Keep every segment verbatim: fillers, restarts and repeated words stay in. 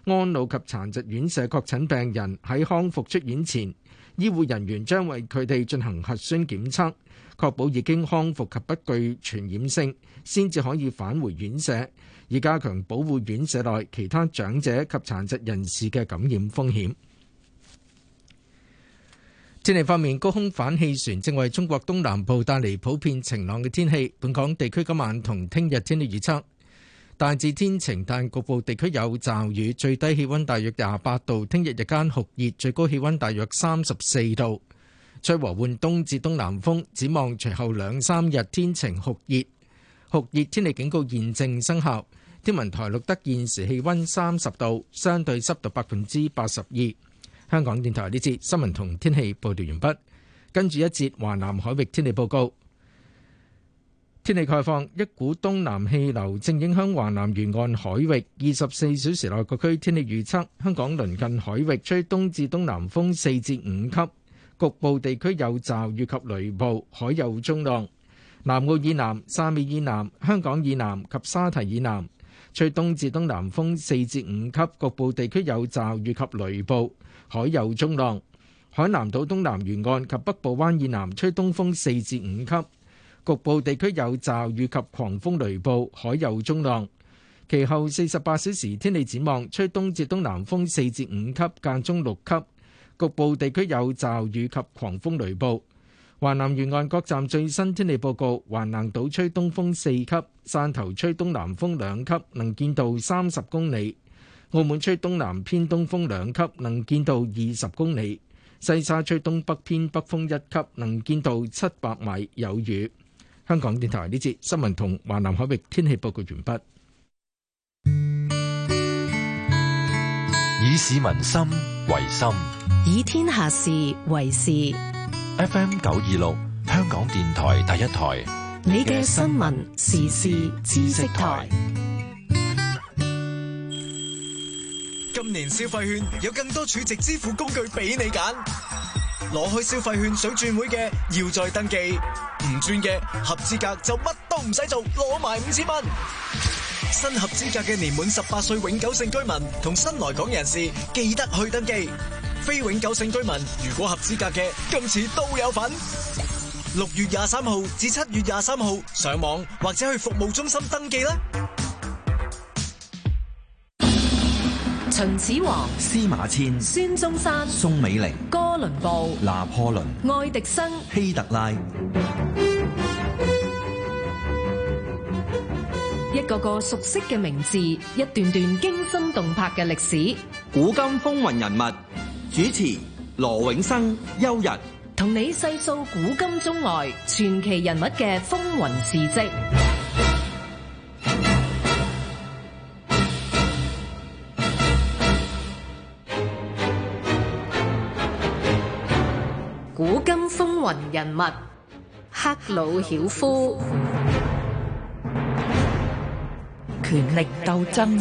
安老及殘疾院舍確診病人喺康復出院前，醫護人員將為佢哋進行核酸檢測，確保已經康復及不具傳染性，先至可以返回院舍，以加強保護院舍內其他長者及殘疾人士嘅感染風險。天氣方面，高空反氣旋正為中國東南部帶嚟普遍晴朗嘅天氣。本港地區今晚同聽日天氣預測大致天晴，但局部地區有驟雨，最低氣溫大約廿八度。聽日日間酷熱，最高氣溫大約三十四度，吹和緩東至東南風。展望隨後兩三日天晴酷熱，酷熱天氣警告現正生效。天文台錄得現時氣溫三十度，相對濕度百分之八十二。香港電台呢節新聞同天氣報道完畢，跟住一節華南海域天氣報告。天氣概況，一股東南氣流正影響華南沿岸海域。二十四小時內各區天氣預測：香港鄰近海域吹東至東南風四至五級，局部地區有驟雨及雷暴，海有中浪。南澳以南、汕尾以南、香港以南及沙堤以南吹東至東南風四至五級，局部地區有驟雨及雷暴，海有中浪。海南島東南沿岸及北部灣以南吹東風四至五級。局部地區有驟雨及狂風雷暴，海有中浪。其後四十八小時天氣展望，吹東至東南風四至五級，間中六級。局部地區有驟雨及狂風雷暴。華南沿岸各站最新天氣報告：橫瀾島吹東風四級，汕頭吹東南風兩級，能見度三十公里；澳門吹東南偏東風兩級，能見度二十公里；西沙吹東北偏北風一級，能見度七百米，有雨。香港電台呢節新聞同華南海域天氣報告完畢。 以市民心為心， 以天下事為事。 F M 九二六，香港電台第一台， 你嘅新聞時事知識台。 今年消費券有更多儲值支付工具俾你揀。攞開消費券想轉會嘅，要再登記；唔轉嘅，合資格就乜都唔使做，攞埋五千蚊。新合資格嘅年滿十八歲永久性居民同新來港人士，記得去登記。非永久性居民如果合資格嘅，今次都有份。六月廿三號至七月廿三號上網或者去服務中心登記啦。 秦始皇、 司馬遷、 孫中山、 宋美齡、 哥倫布、 拿破崙、 愛迪生、 希特拉， 一個個熟悉嘅名字，一段段驚心動魄嘅歷史。 古今風雲人物，主持羅永生、邱日， 同你細數古今中外傳奇人物嘅風雲事跡。古今風雲人物，赫魯曉夫。 權力鬥爭。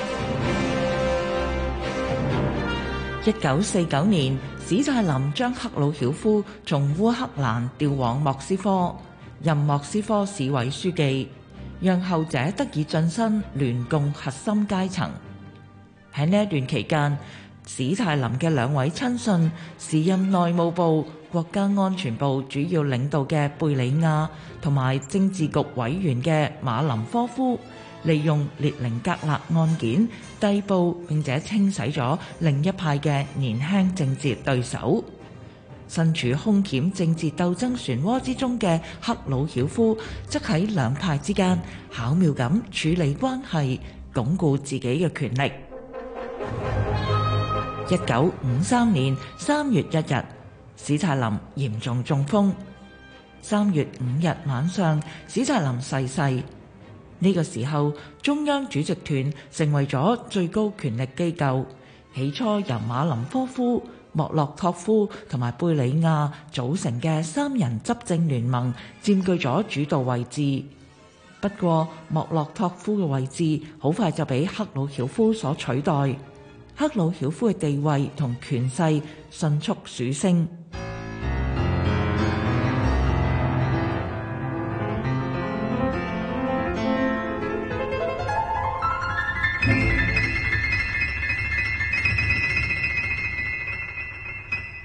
一九四九年，史太林將赫魯曉夫從烏克蘭調往莫斯科，任莫斯科市委書記，讓後者得以晉身聯共核心階層。喺呢一段期間，史太林嘅兩位親信，時任內務部、國家安全部主要領導嘅貝里亞同埋政治局委員嘅馬林科夫，利用列寧格勒案件逮捕並且清洗咗另一派嘅年輕政治對手。身處兇險政治鬥爭漩渦之中嘅赫魯曉夫，則喺兩派之間巧妙咁處理關係，鞏固自己嘅權力。一九五三年三月一日，史太林嚴重中風。三月五日晚上，史太林逝世。呢個時候，中央主席團成為咗最高權力機構。起初由馬林科夫、莫洛托夫同埋貝里亞組成嘅三人執政聯盟佔據咗主導位置。不過，莫洛托夫嘅位置好快就被赫魯曉夫所取代。赫魯曉夫嘅地位同權勢迅速鼠升。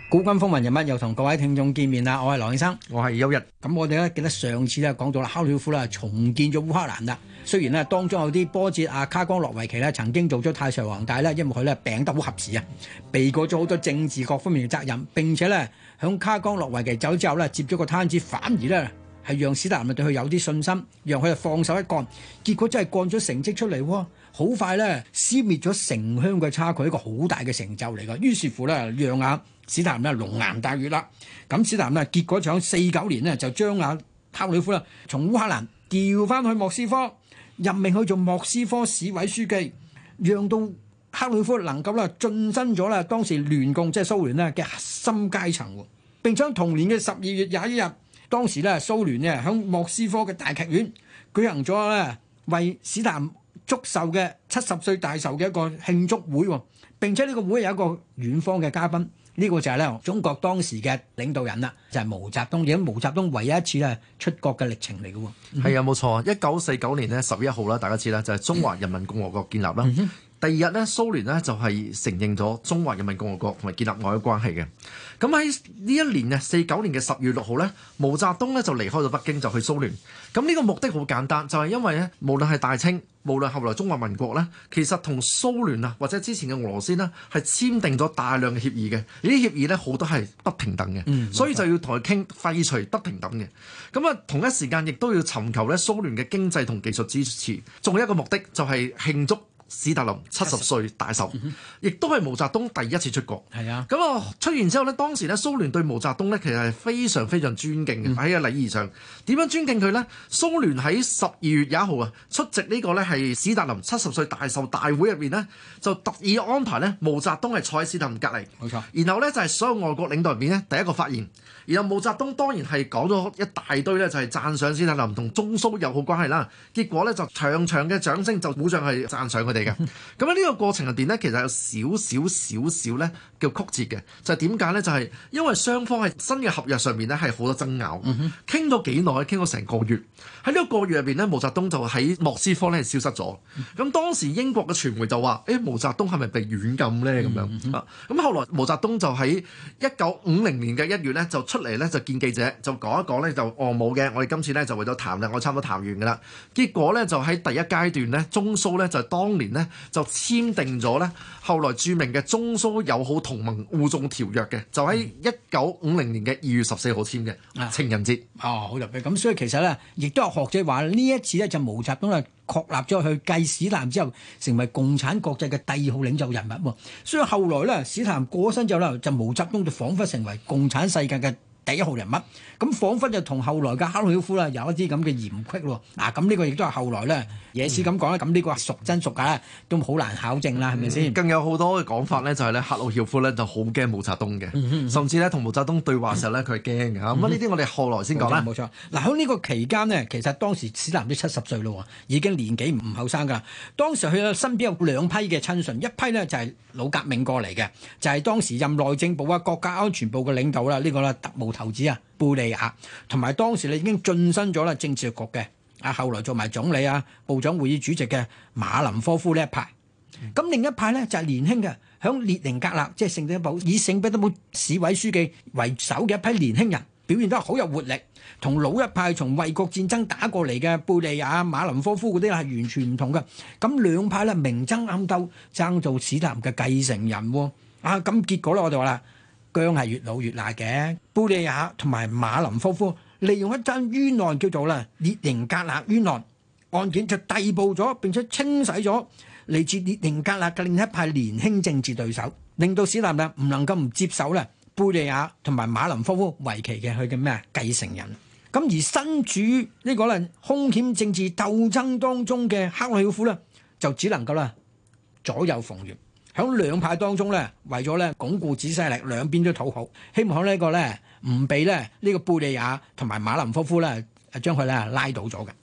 古今風雲人物又同各位聽眾見面啦，我係羅永生， 我係邱日。 咁我哋咧記得上次咧講到啦，赫魯曉夫啦重建咗烏克蘭啦。雖然咧當中有啲波折，阿卡岡諾維奇咧曾經做咗太上皇帝咧，因為佢咧病得好合時啊，避過咗好多政治各方面嘅責任。並且咧響卡岡諾維奇走之後咧接咗個攤子，反而咧係讓史達林對佢有啲信心，讓佢放手一幹。結果真係幹咗成績出嚟喎，好快咧消滅咗城鄉嘅差距，一個好大嘅成就嚟㗎。於是乎咧，讓阿史達林咧龍顏大悅啦。咁史達林咧結果就喺四九年呢，就將阿赫魯曉夫啦從烏克蘭調翻去莫斯科，任命佢做莫斯科市委書記，讓到赫魯曉夫能夠啦晉身咗啦當時聯共即係蘇聯咧嘅核心階層。並且同年嘅十二月廿一日，當時咧蘇聯呢喺莫斯科嘅大劇院舉行咗咧為史達林祝壽嘅七十歲大壽嘅一個慶祝會。並且呢個會有一個遠方嘅嘉賓，呢、呢個就係咧中國當時嘅領導人啦，就係、是、毛澤東。而家毛澤東唯一一次咧出國嘅歷程嚟嘅喎。 係啊，冇錯。一九四九年呢十月一號啦，大家知啦，就係、是、中華人民共和國建立啦。嗯、第二日呢，蘇聯呢就係承認咗中華人民共和國同埋建立外交關係嘅。咁喺呢一年呢，四九年嘅十月六號呢，毛澤東呢就離開咗北京，就去蘇聯。咁呢個目的好簡單，就係、是、因為呢，無論係大清，無論後來中華民國呢，其實同蘇聯啊或者之前嘅俄羅斯呢，係簽訂咗大量嘅協議嘅。呢啲協議呢，好多係不平等嘅，嗯、所以就要同佢傾廢除不平等嘅。咁啊，同一時間亦都要尋求咧蘇聯嘅經濟同技術支持。仲有一個目的就係慶祝史達林七十歲大壽，亦都係毛澤東第一次出國。係啊，咁啊出完之後呢，當時咧蘇聯對毛澤東呢其實係非常非常尊敬嘅。喺個禮儀上點樣尊敬佢呢？蘇聯喺十二月廿一號啊出席呢個呢係史達林七十歲大壽大會入邊呢，就特意安排呢毛澤東係坐喺史達林隔離。冇錯。然後呢，就係所有外國領導人入邊呢第一個發言。然後毛澤東當然係講咗一大堆咧，就係讚賞史達林同中蘇友好關係啦。結果咧就長長嘅掌聲就鼓掌係讚賞佢哋嘅。咁喺呢個過程入邊咧，其實有少少少少咧叫曲折嘅，就係點解咧？就係、是、因為雙方喺新嘅合約上面咧係好多爭拗，傾咗幾耐，傾咗成個月。喺呢個個月入邊咧，毛澤東就喺莫斯科咧消失咗。咁當時英國嘅傳媒就話：誒、欸、毛澤東係咪被軟禁咧？咁樣啊？咁後來毛澤東就喺一九五零年嘅一月咧就出嚟咧就見記者，就講一講咧就哦冇嘅，我哋今次咧就為咗談啦，我差唔多談完㗎啦。結果咧就喺第一階段咧，中蘇咧就當年咧就簽訂咗咧後來著名嘅中蘇友好同盟互助條約嘅，就喺一九五零年嘅二月十四號簽嘅、嗯、情人節。 哦，好特別。咁所以其實咧，亦都有學者話呢一次咧就毛澤東啊確立咗佢繼史達林之後成為共產國際嘅第二號領袖人物喎。所以後來咧史達林過咗身之後咧，就毛澤東就彷彿成為共產世界嘅第一號人物，咁彷彿就同後來嘅赫魯曉夫啦有一啲咁嘅嫌隙咯。嗱，咁呢個亦都係後來咧野史咁講啦，咁呢、嗯、個屬真屬假都好難考證啦，係咪先？ 更有好多嘅講法咧，就係咧赫魯曉夫咧就好驚毛澤東嘅，嗯、哼甚至咧同毛澤東對話時候咧佢係驚嘅。咁啊呢啲我哋後來先講啦。冇錯。嗱喺呢個期間呢，其實當時史達林都七十歲咯，已經年紀唔後生㗎。當時佢身邊有兩批嘅親信，一批呢就係老革命過嚟嘅，就係、是、當時任內政部啊、國家安全部嘅領導啦，呢、這個啦特務頭子啊貝利亞，同埋當時咧已經晉身咗啦政治局嘅啊，後來做埋總理啊、部長會議主席嘅馬林科夫呢一派。咁、嗯、另一派呢，就係、是、年輕嘅，響列寧格勒即係聖彼得堡以聖彼得堡市委書記為首嘅一批年輕人，表現得好有活力，同老一派從衛國戰爭打過嚟嘅貝利亞、馬林科夫嗰啲係完全唔同嘅。咁兩派咧明爭暗鬥，爭做史達林嘅繼承人喎。啊，咁結果咧我哋話啦。姜係越老越辣嘅，貝利亞同埋馬林科夫利用一單冤案叫做啦列寧格勒冤案案件，就逮捕咗並且清洗咗嚟自列寧格勒嘅另一派年輕政治對手，令到史達林唔能夠唔接受咧貝利亞同埋馬林科夫為其嘅佢嘅咩繼承人。咁而身處呢個咧兇險政治鬥爭當中嘅赫魯曉夫咧，就只能夠啦左右逢源。喺兩派當中咧，為咗咧鞏固自己勢力，兩邊都討好，希望喺呢個咧唔俾咧呢個貝利亞同埋馬林科夫咧將佢咧拉倒咗嘅。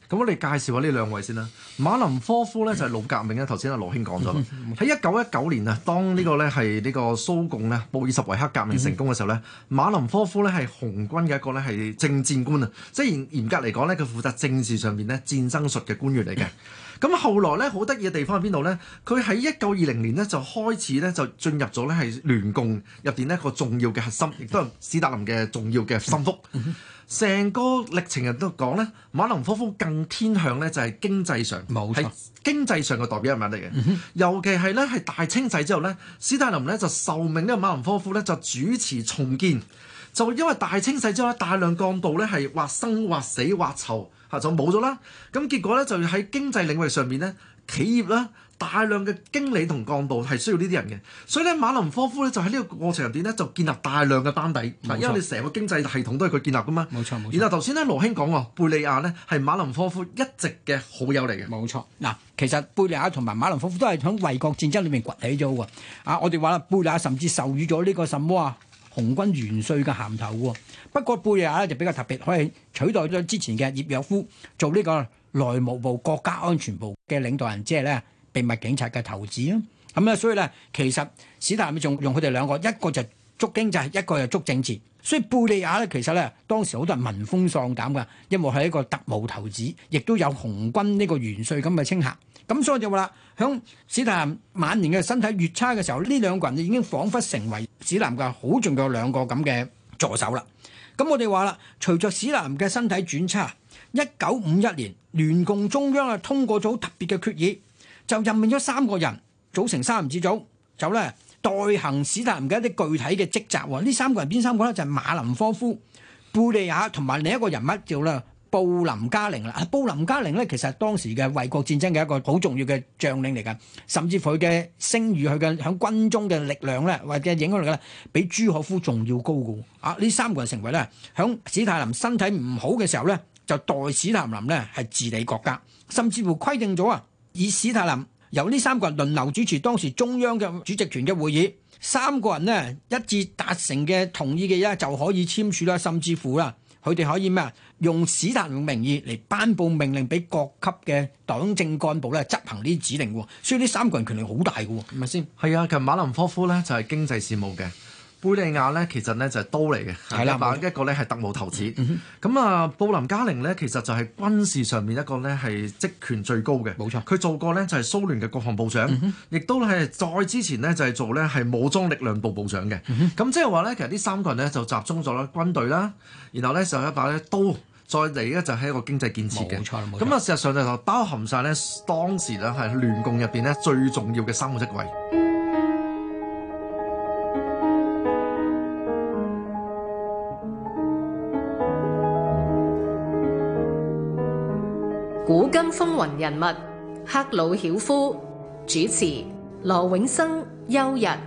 咁我哋介紹下呢兩位先啦。馬林科夫咧就係、是、老革命咧，頭先阿羅兄講咗啦。喺一九一九年啊，當呢個咧係呢個蘇共咧布爾什維克革命成功嘅時候咧，馬林科夫咧係紅軍嘅一個咧係政戰官啊，即係嚴嚴格嚟講咧，佢負責政治上面咧戰爭術嘅官員嚟嘅。咁後來咧好得意嘅地方喺邊度咧？佢喺一九二零年咧就開始咧就進入咗咧係聯共入邊一個重要嘅核心，亦都係史達林嘅重要嘅心腹。成個歷程人都講咧，馬林科夫更偏向咧就係經濟上，係經濟上嘅代表人物嚟嘅。嗯、尤其係咧係大清洗之後咧，史達林咧就受命呢個馬林科夫咧就主持重建。就因為大清洗之後咧，大量幹部咧係或生或死或囚嚇就冇咗啦。咁結果咧就喺經濟領域上面咧，企業啦大量嘅經理同幹部係需要呢啲人嘅。所以咧馬林科夫咧就喺呢個過程入邊咧就建立大量嘅班底。嗱，因為你成個經濟系統都係佢建立噶嘛。冇錯冇錯。然後頭先咧羅兄講喎，貝利亞咧係馬林科夫一直嘅好友嚟嘅。 冇錯。嗱，其實貝利亞同埋馬林科夫都係喺衛國戰爭裏面崛起咗喎。啊，我哋話啦，貝利亞甚至授予咗呢個什麼啊？紅軍元帥嘅銜頭喎，不過貝利亞咧就比較特別，可以取代咗之前嘅葉若夫做呢個內務部國家安全部嘅領導人，即係咧秘密警察嘅頭子啊。咁咧，所以咧其實史達林仲用佢哋兩個，一個就捉經濟，一個就捉政治。所以貝利亞咧其實咧當時好多人聞風喪膽㗎，因為係一個特務頭子，亦都有紅軍呢個元帥咁嘅稱銜。咁所以就話啦，響史達林晚年嘅身體越差嘅時候，呢兩個人已經彷彿成為史達林嘅好重要兩個咁嘅助手啦。咁我哋話啦，隨着史達林嘅身體轉差，一九五一年聯共中央啊通過咗好特別嘅決議，就任命咗三個人組成三人小組，就咧代行史達林嘅一啲具體嘅職責喎。呢三個人邊三個咧？就係、是、馬林科夫、貝利亞同埋另一個人物叫咧布林加寧啦。布林加寧咧，其實係當時嘅衛國戰爭嘅一個好重要嘅將領嚟㗎，甚至佢嘅聲譽、佢嘅響軍中嘅力量咧，或者影響力咧，比朱可夫仲要高㗎。啊，呢三個人成為咧，響史太林身體唔好嘅時候咧，就代史太林咧係治理國家，甚至乎規定咗啊，以史太林由呢三個人輪流主持當時中央嘅主席團嘅會議，三個人呢一致達成嘅同意嘅嘢就可以簽署啦，甚至乎啦，佢哋可以咩啊？用史達林名義嚟頒布命令俾各級嘅黨政幹部咧執行呢啲指令喎，所以呢三個人權力好大嘅喎，係咪先？ 係啊，其實馬林科夫咧就係經濟事務嘅，貝利亞咧其實咧就係刀嚟嘅，係啦，一個咧係特務頭子。咁啊、嗯，布林加寧咧其實就係軍事上面一個咧係職權最高嘅，冇錯。佢做過咧就係蘇聯嘅國防部長，亦、嗯、都係再之前咧就係做咧係武裝力量部部長嘅。咁、嗯、即係話咧，其實呢三個人咧就集中咗啦軍隊啦，然後咧就一把咧刀。再嚟咧就係一個經濟建設嘅，咁啊事實上就包含晒咧當時咧係聯共入邊咧最重要嘅三個職位。 古今風雲人物，赫魯曉夫，主持羅永生、邱日。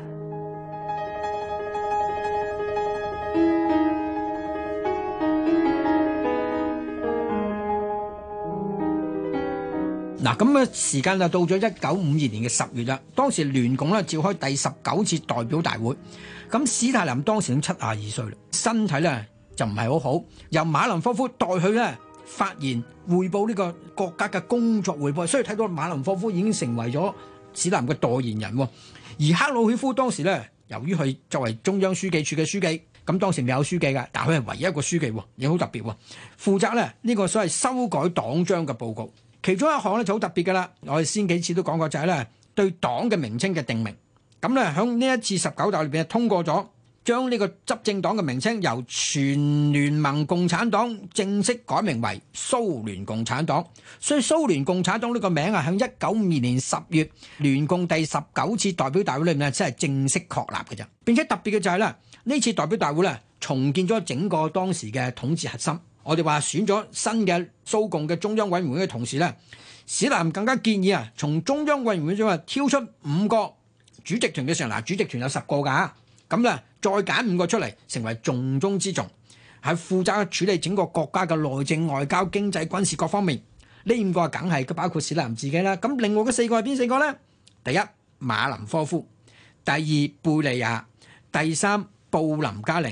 嗱，咁嘅時間就到咗一九五二年嘅十月啦。當時聯共咧召開第十九次代表大會，咁史太林當時已經七十二歲啦，身體咧就唔係好好，由馬林科夫代佢咧發言彙報呢個國家嘅工作彙報，所以睇到馬林科夫已經成為咗史太林嘅代言人喎。而赫魯曉夫當時咧，由於佢作為中央書記處嘅書記，咁當時未有書記㗎，但係佢係唯一一個書記喎，亦好特別喎，負責咧呢個所謂修改黨章嘅報告。其中一項咧就好特別㗎啦，我哋先幾次都講過，就係咧對黨嘅名稱嘅定名。咁咧喺呢一次十九大裏邊通過咗，將呢個執政黨嘅名稱由全聯盟共產黨正式改名為蘇聯共產黨。所以蘇聯共產黨呢個名啊，喺一九五二年十月聯共第十九次代表大會裏面真係正式確立嘅啫。並且特別嘅就係咧，呢次代表大會咧重建咗整個當時嘅統治核心。我哋話選咗新嘅蘇共嘅中央委員會嘅同時咧，史太林更加建議啊，從中央委員會中啊挑出五個主席團嘅成員，嗱，主席團有十個㗎，咁咧再揀五個出嚟成為重中之重，係負責處理整個國家嘅內政、外交、經濟、軍事各方面。呢五個梗係包括史太林自己啦。咁另外嗰四個係邊四個咧？第一馬林科夫，第二貝利亞，第三布林加寧，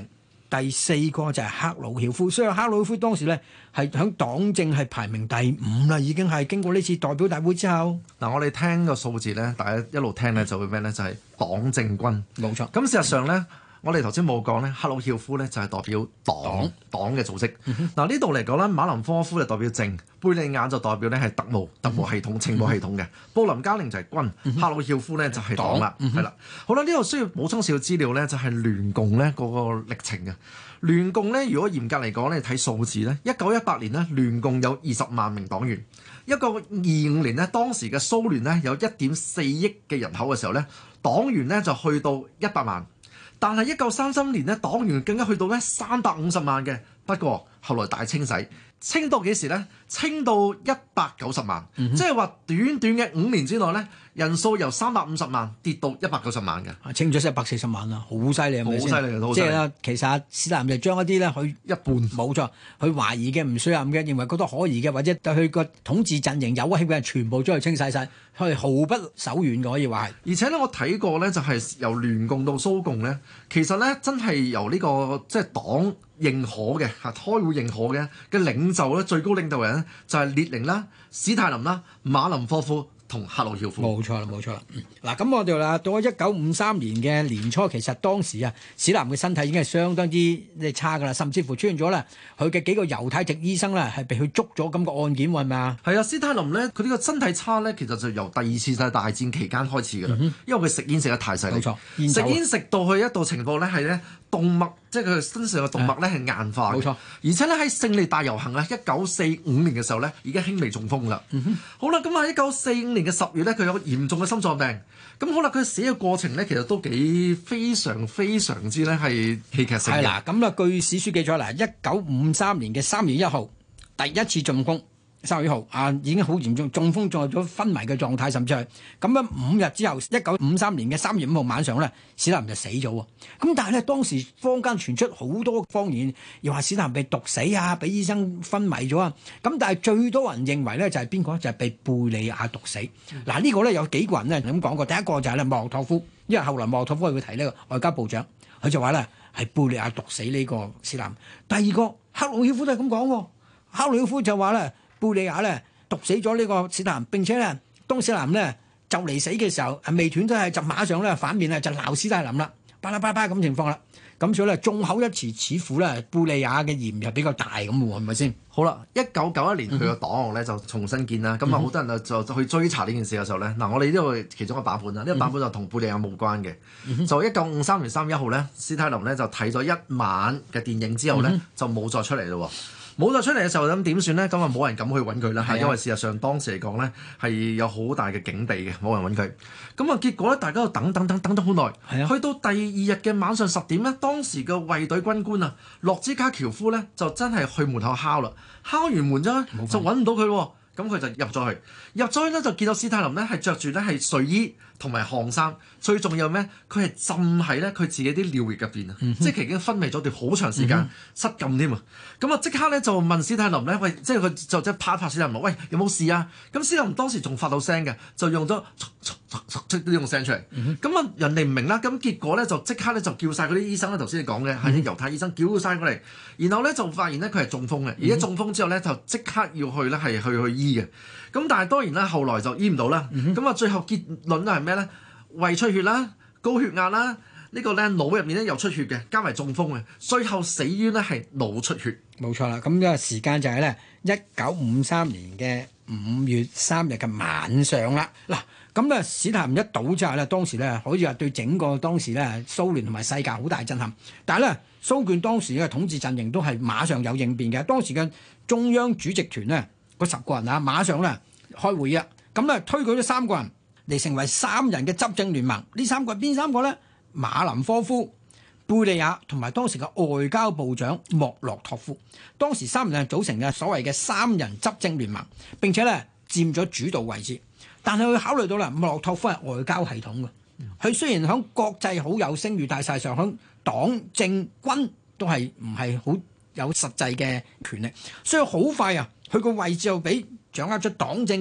第四個就係赫魯曉夫，所以赫魯曉夫當時咧係響黨政係排名第五啦，已經係經過呢次代表大會之後。 嗱，我哋聽個數字咧，大家一路聽咧就會咩咧？就係黨政軍。 冇錯。 咁事實上咧，我哋頭先冇講咧，赫魯曉夫咧就係代表黨黨嘅組織。嗱呢度嚟講咧，馬林科夫就代表政，貝利亞就代表咧係特務、特務系統、情報系統嘅，布林加寧就係軍，赫魯曉夫咧就係黨啦，係啦。好啦，呢度需要補充少少資料咧，就係聯共咧嗰個歷程嘅。聯共咧，如果嚴格嚟講咧，睇數字咧，一九一八年咧，聯共有二十萬名黨員。一九二五年咧，當時嘅蘇聯咧有一點四億嘅人口嘅時候咧，黨員咧就去到一百萬。但係一九三三年咧，黨員更加去到咧三百五十萬嘅。不過後來大清洗，清到幾時咧？清到一百九十萬，嗯、即係話短短嘅五年之內咧，人數由三百五十萬跌到一百九十萬嘅。 清咗一百四十萬啦，好犀利，係咪先？ 好犀利嘅， 即係啦，其實史達林就將一啲咧，佢一半冇錯，佢懷疑嘅、唔信任嘅、認為覺得可疑嘅，或者對佢個統治陣營有威脅嘅人，全部將佢清洗晒，佢係毫不手軟嘅，可以話係。 而且咧，我睇過咧，就係由聯共到蘇共咧，其實咧真係由呢、這個即係黨認可嘅嚇，開會認可嘅嘅領袖咧，最高領導人咧就係列寧啦、史太林啦、馬林科夫同赫魯曉夫。 冇錯啦，冇錯啦。嗱、嗯，咁我哋啦，到咗一九五三年嘅年初，其實當時啊，史南嘅身體已經係相當之即差噶啦，甚至乎出現咗啦，佢嘅幾個猶太籍醫生咧係被佢捉咗咁個案件，係咪啊？ 係啊，史太林咧，佢呢個身體差咧，其實就由第二次世界大戰期間開始噶啦，嗯、因為佢食煙食得太犀利， 冇錯， 食煙食到去一度情況咧係咧動脈，即係佢身上嘅動脈咧係硬化， 冇錯。 而且咧喺勝利大遊行啊，一九四五年嘅時候咧已經輕微中風啦。嗯、好啦，咁啊一九四五年嘅十月咧，佢有個嚴重嘅心臟病。咁好啦，佢死嘅過程咧，其實都幾非常非常之咧係戲劇性嘅。 係啦，咁啊據史書記載啦，一九五三年嘅三月一號第一次中風。三月一號啊，已經好嚴重，中風進入咗昏迷嘅狀態，甚至係咁樣五日之後，一九五三年嘅三月五號晚上咧，史太林就死咗喎。咁但係咧，當時坊間傳出好多謊言，又話史太林被毒死啊，俾醫生昏迷咗啊。咁但係最多人認為咧，就係邊個咧？就係、是、被貝利亞毒死。嗱、嗯啊這個、呢個咧有幾個人咧咁講過，第一個就係咧莫洛托夫，因為後來莫洛托夫會提呢個外交部長，佢就話咧係貝利亞毒死呢個史太林。第二個赫魯曉夫都係咁講喎，赫魯曉夫就話咧。貝利亞咧毒死咗呢個史太林，並且咧當史太林咧就嚟死嘅時候，未斷都係就馬上咧反面咧就鬧史太林啦，巴拉巴拉咁情況啦。咁所以咧眾口一詞，似乎咧貝利亞嘅嫌又比較大咁喎，係咪先？ 好啦，一九九一年佢個檔案咧就重新建啦，咁啊好多人就就去追查呢件事嘅時候咧，嗱我哋呢度其中一個版本啦，呢、嗯、個版本就同貝利亞冇關嘅，嗯、就一九五三年三月一號咧，史太林咧就睇咗一晚嘅電影之後咧、嗯、就冇再出嚟咯。冇再出嚟嘅時候咁點算咧？咁啊冇人敢去揾佢啦，係、啊、因為事實上當時嚟講咧係有好大嘅警備嘅，冇人揾佢。咁啊結果咧，大家都等等等等咗好耐，啊、去到第二日嘅晚上十點咧，當時嘅衛隊軍官啊，洛茲卡喬夫咧就真係去門口敲啦，敲完門之後就揾唔到佢喎，咁佢就入咗去，入咗去咧就見到史太林咧係着住咧係睡衣同埋汗衫，最重要咩？佢係浸喺咧佢自己啲尿液入邊啊，嗯、哼即係已經昏迷咗段好長時間、嗯、哼失禁添啊！咁啊即刻咧就問史太林咧，喂，即係佢就即係拍一拍史太林，喂，有冇事啊？咁史太林當時仲發到聲嘅，就用咗即呢種聲出嚟。咁啊、嗯、哼人哋唔明啦，咁結果咧就即刻咧就叫晒嗰啲醫生咧，頭先你講嘅係啲猶太醫生叫晒過嚟，然後咧就發現咧佢係中風嘅，而家中風之後咧就即刻要去咧係去去醫嘅。咁但係當然啦，後來就醫唔到啦。咁啊、嗯哼，最後結論咧係咩咧？胃出血啦，高血壓啦，呢個咧腦入面咧又出血嘅，加埋中風嘅，最後死於咧係腦出血。冇錯啦，咁呢個時間就係咧一九五三年嘅五月三日嘅晚上啦。嗱，咁咧史太林一倒之後咧，當時咧可以話對整個當時咧蘇聯同埋世界好大震撼。但係咧蘇聯當時嘅統治陣營都係馬上有應變嘅。當時嘅中央主席團咧嗰十個人啊，馬上咧開會啊，咁咧推舉咗三個人嚟成為三人嘅執政聯盟。呢三個係邊三個咧？馬林科夫、貝利亞同埋當時嘅外交部長莫洛托夫。當時三人組成嘅所謂嘅三人執政聯盟，並且咧佔咗主導位置。但係佢考慮到啦，莫洛托夫係外交系統嘅，佢雖然喺國際好有聲譽，但係實際上喺黨政軍都係唔係好有實際嘅權力，所以好快啊，佢個位置就俾掌握咗黨政嘅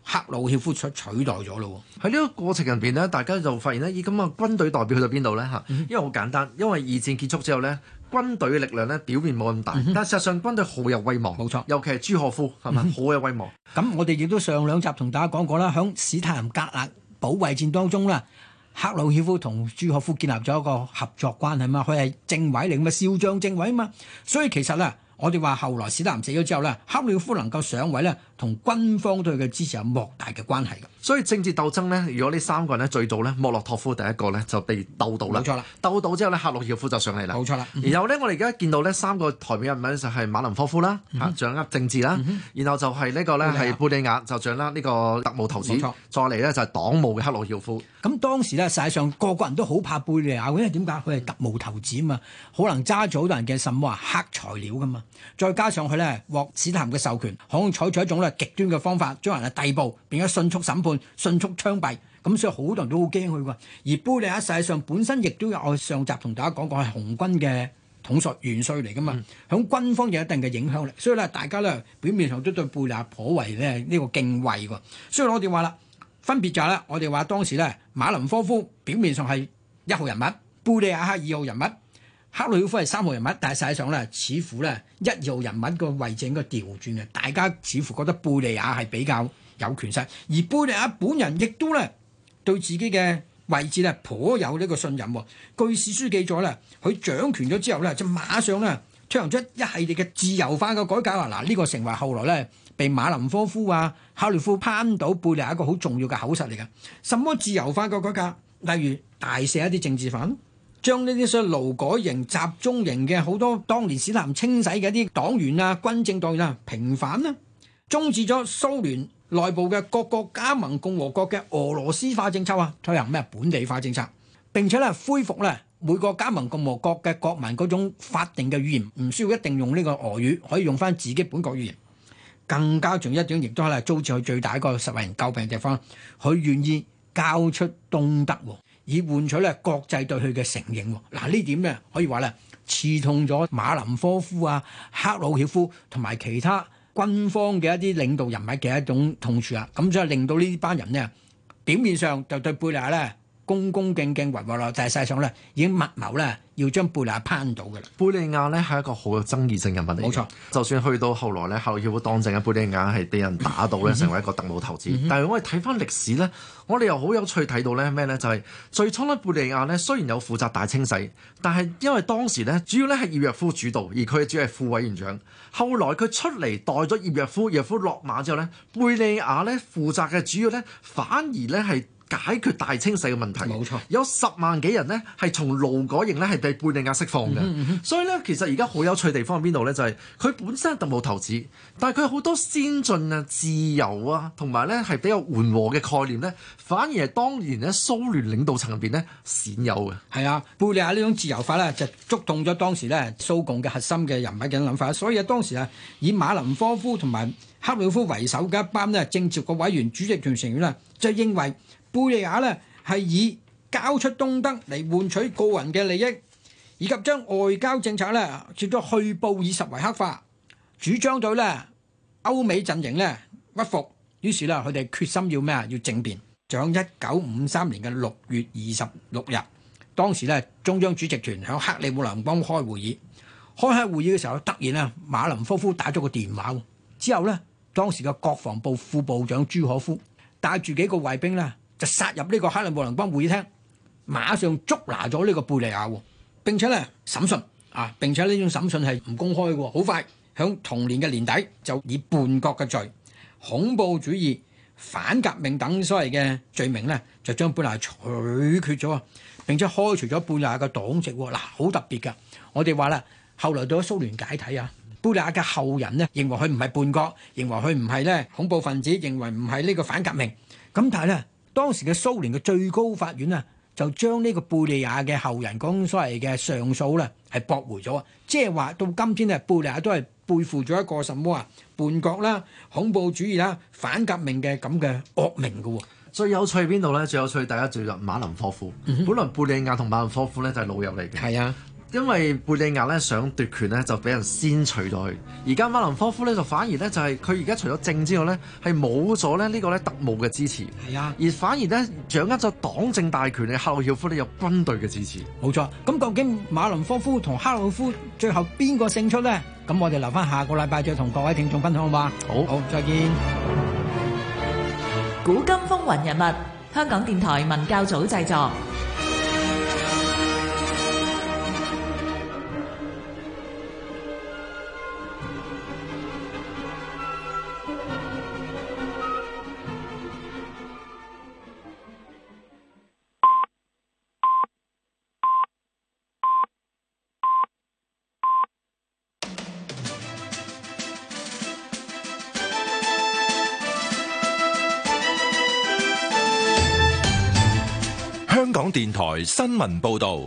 赫魯曉夫取取代咗咯。 喺呢個過程入邊咧，大家就發現咧，咦咁啊軍隊代表去到邊度咧嚇？因為好簡單，因為二戰結束之後咧，軍隊嘅力量咧表面冇咁大，嗯、但事實上軍隊好有威望， 冇錯， 尤其係朱可夫係咪好有威望？ 咁我哋亦都上兩集同大家講過啦，響史太林格勒保衛戰當中啦，赫魯曉夫同朱可夫建立咗一個合作關係嘛，佢係政委嚟嘛，少將政委嘛，所以其實咧。我哋話後來史太林死咗之後咧，赫魯曉夫能夠上位咧，同軍方對佢嘅支持有莫大嘅關係嘅。 所以政治鬥爭咧，如果呢三個人咧最早咧，莫洛托夫第一個咧就被鬥倒啦。 冇錯啦， 鬥倒之後咧，赫魯曉夫就上嚟啦。 冇錯啦。嗯、 然後咧，我哋而家見到呢三個台面人物就係馬林科夫啦，嚇、嗯、掌握政治啦。嗯、然後就係呢個咧係貝利亞就掌握呢個特務頭子。冇錯。再嚟咧就係黨務嘅赫魯曉夫。 咁當時咧，實際上個個人都好怕貝利亞，因為點解佢係特務頭子啊嘛，可能揸咗好多人嘅什麼啊黑材料噶嘛，再加上佢咧獲史太林嘅授權，可以採取一種咧極端嘅方法，將人係逮捕，變咗迅速審判、迅速槍斃，咁所以好多人都好驚佢㗎。而貝利亞實際上本身亦都有我上集同大家講過係紅軍嘅統帥元帥嚟噶嘛，喺、嗯、軍方有一定嘅影響力，所以咧大家咧表面上都對貝利亞頗為咧呢個敬畏㗎。所以我哋話啦。分別就係啦，我哋話當時咧，馬林科夫表面上係一號人物，貝利亞克二號人物，赫魯曉夫係三號人物，但係實際上咧，似乎咧一二號人物個位置應該調轉嘅，大家似乎覺得貝利亞係比較有權勢，而貝利亞本人亦都咧對自己嘅位置咧頗有呢個信任。據史書記載咧，佢掌權咗之後咧，就馬上咧推行出一系列嘅自由化嘅改革啊！嗱，呢個成為後來咧。被馬林科夫啊、赫魯曉夫攀到貝利亞一個好重要嘅口實嚟嘅。什麼自由化嘅改革？例如大赦一啲政治犯，將呢啲所謂勞改營、集中營嘅好多當年史太林清洗嘅一啲黨員啊、軍政黨員啊平反啦，終止咗蘇聯內部嘅各個加盟共和國嘅俄羅斯化政策啊，推行咩本地化政策，並且咧恢復咧每個加盟共和國嘅國民嗰種法定嘅語言，唔需要一定用呢個俄語，可以用翻自己本國語言。更加重要一點，亦都係遭致佢最大一個實為人詬病嘅地方，佢願意交出東德，以換取咧國際對佢嘅承認。嗱，呢點咧可以話咧刺痛咗馬林科夫啊、赫魯曉夫同埋其他軍方嘅一啲領導人物嘅一種痛處啊。咁所以令到呢班人呢，表面上就對貝利亞咧恭恭敬敬維維咯，但係實際上咧已經密謀咧要將貝利亞攀倒嘅啦。 貝利亞咧係一個好有爭議性人物嚟嘅，冇錯。就算去到後來咧，赫魯曉夫當政嘅貝利亞係被人打倒咧，成為一個特務頭子。嗯、但係我哋睇翻歷史咧，我哋又好有趣睇到咧咩咧？就係、是、最初咧貝利亞咧雖然有負責大清洗，但係因為當時咧主要咧係葉若夫主導，而佢主要係副委員長。後來佢出嚟代咗葉若夫，葉若夫落馬之後咧，貝利亞咧負責嘅主要咧反而咧係解決大清洗嘅問題，冇錯，有十萬幾人呢係從勞改營呢係被貝利亞釋放嘅，嗯嗯、所以咧其實而家好有趣地方喺邊度咧？就係、是、佢本身係特務頭子，但係佢好多先進啊、自由啊，同埋咧係比較緩和嘅概念咧，反而係當年咧蘇聯領導層入邊咧鮮有嘅。係啊， 貝利亞呢種自由法咧就觸動咗當時咧蘇共嘅核心嘅人物嘅諗法，所以啊當時啊以馬林科夫同埋赫魯曉夫為首嘅一班咧政治局委員、主席團成員咧就認為。貝利亞咧係以交出東德嚟換取個人嘅利益，以及將外交政策咧接咗去布爾什維克化，主張對咧歐美陣營咧屈服。於是咧佢哋決心要咩啊？要政變。就喺一九五三年嘅六月二十六日，當時咧中央主席團喺克里姆林宮開會議，開開會議嘅時候，突然啊馬林科夫打咗個電話，之後咧當時嘅國防部副部長朱可夫帶住幾個衛兵咧。就殺入呢個克里姆林宮會議廳，馬上捉拿咗呢個貝利亞，並且咧審訊啊！並且呢種審訊係唔公開嘅，好快響同年嘅年底就以叛國嘅罪、恐怖主義、反革命等所謂嘅罪名咧，就將貝利亞取決咗，並且開除咗貝利亞嘅黨籍。嗱，好特別㗎！我哋話啦，後來到咗蘇聯解體啊，貝利亞嘅後人呢，認為佢唔係叛國，認為佢唔係咧恐怖分子，認為唔係呢個反革命。咁但係咧。當時嘅蘇聯嘅最高法院啊，就將呢個貝利亞嘅後人講所謂嘅上訴咧，係駁回咗，即係話到今天咧，貝利亞都係背負咗一個什麼啊叛國啦、恐怖主義啦、反革命嘅咁嘅惡名嘅。最有趣喺邊度咧？最有趣大家最入馬林科夫，嗯、本來貝利亞同馬林科夫咧就係老友嚟嘅。係啊。 因為貝利亞咧想奪權咧，就俾人先取代。而家馬林科夫咧就反而咧就係佢而家除咗政之外咧，係冇咗咧呢個咧特務嘅支持。 係啊， 而反而咧掌握咗黨政大權嘅赫魯曉夫咧有軍隊嘅支持。 冇錯。咁究竟馬林科夫同赫魯夫最後邊個勝出呢？咁我哋留翻下個禮拜再同各位聽眾分享好嘛？ 好， 好，再見。 古今風雲人物，香港電台文教組製作。 香港電台新聞報道，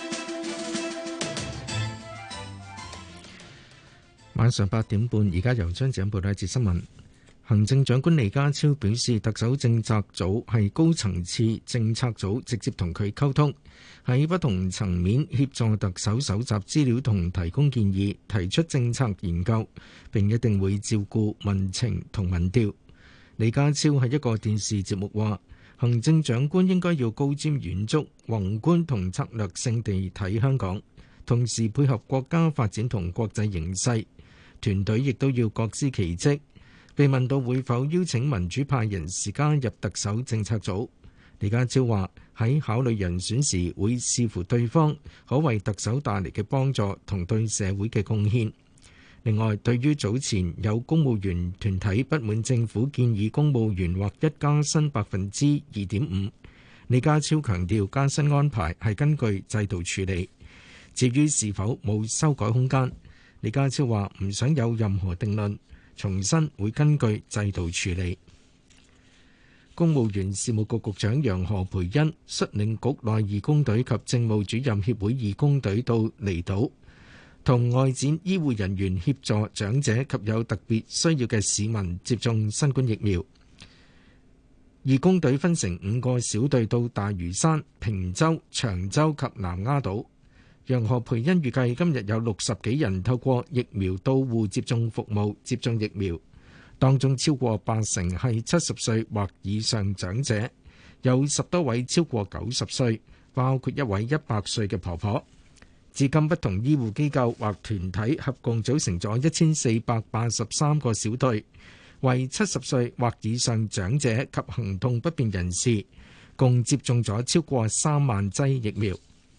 晚上八點半，而家由張子欣報道一節新聞。行政長官李家超表示，特首政策組係高層次政策組，直接同佢溝通，喺不同層面協助特首搜集資料同提供建議，提出政策研究，並一定會照顧民情同民調。李家超喺一個電視節目話，行政長官應該要高瞻遠矚、宏觀同策略性地睇香港，同時配合國家發展同國際形勢。團隊亦都要各司其職。被問到會否邀請民主派人士加入特首政策組，李家超話喺考慮人選時會視乎對方可為特首帶嚟嘅幫助同對社會嘅貢獻。另外，對於早前有公務員團體不滿政府建議公務員劃一加薪百分之二點五，李家超強調加薪安排係根據制度處理。至於是否冇修改空間，李家超話唔想有任何定論，重申會根據制度處理。公務員事務局局長楊何蓓茵率領局內義工隊及政務主任協會義工隊到離島，同外展醫護人員協助長者及有特別需要嘅市民接種新冠疫苗。義工隊分成五個小隊到大嶼山、坪洲、長洲及南丫島。楊何蓓茵預計今日有六十幾人透過疫苗到戶接種服務接種疫苗，當中超過八成係七十歲或以上長者，有十多位超過九十歲，包括一位一百歲嘅婆婆。至今不同醫護機構或團體合共組成咗一千四百八十三個小隊，為七十歲或以上長者及行動不便人士，共接種咗超過三萬劑疫苗。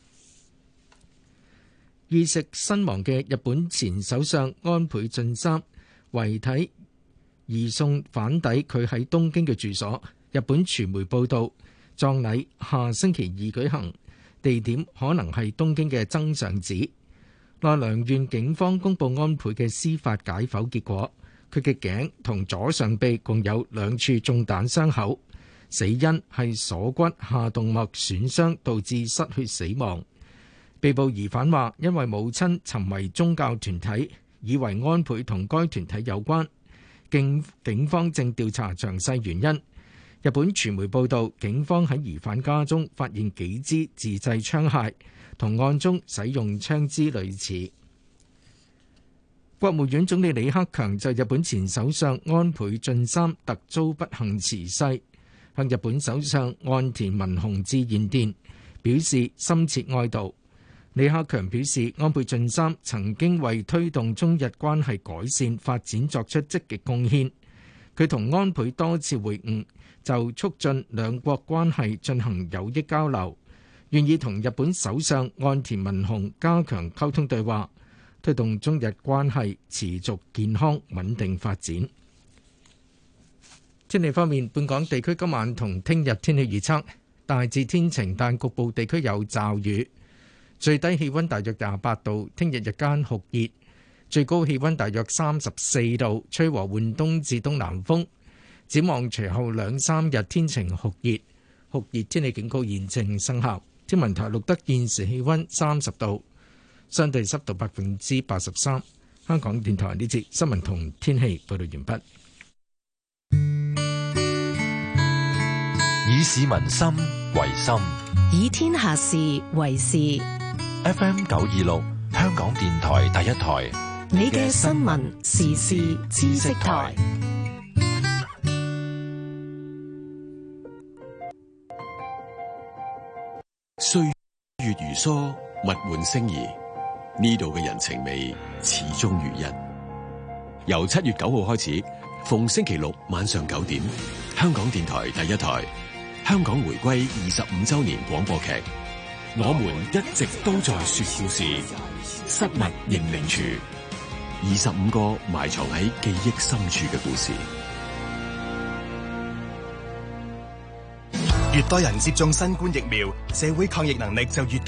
遇刺身亡嘅日本前首相安倍晉三遺體移送返抵佢喺東京嘅住所。日本傳媒報道，葬禮下星期二舉行，地點可能係東京嘅增上寺。奈良縣警方公布安倍嘅司法解剖結果，佢嘅頸同左上臂共有兩處中彈傷口，死因係鎖骨下動脈損傷導致失血死亡。被捕疑犯話，因為母親沉迷宗教團體，以為安倍同該團體有關。警警方正調查詳細原因。日本傳媒報道，警方喺疑犯家中發現幾支自製槍械，同案中使用槍支類似。國務院總理李克強就日本前首相安倍晉三突遭不幸辭世，向日本首相岸田文雄致唁電，表示深切哀悼。李克強表示，安倍晉三曾經為推動中日關係改善發展作出積極貢獻。佢同安倍多次會晤，就促進兩國關係進行有益交流，願意同日本首相岸田文雄加強溝通對話，推動中日關係持續健康穩定發展。天氣方面，本港地區今晚同聽日天氣預測大致天晴，但局部地區有驟雨。最低氣溫大約廿八度，聽日日間酷熱，最高氣溫大約三十四度，吹和緩東至東南風。展望隨後兩三日天晴酷熱，酷熱天氣警告現正生效。天文台錄得現時氣溫三十度，相對濕度百分之八十三。香港電台呢節新聞同天氣報道完畢。 以市民心為心， 以天下事為事。 F M 九二六，香港電台第一台。 你嘅新聞時事知識台。 歲月如梭，物換星移，呢度嘅人情味始終如一。由七月九號開始，逢星期六晚上九點，香港電台第一台，香港回歸二十五周年廣播劇，我們一直都在說故事，失物認領處，二十五個埋藏喺記憶深處嘅故事。 越多人接種新冠疫苗，社會抗疫能力就越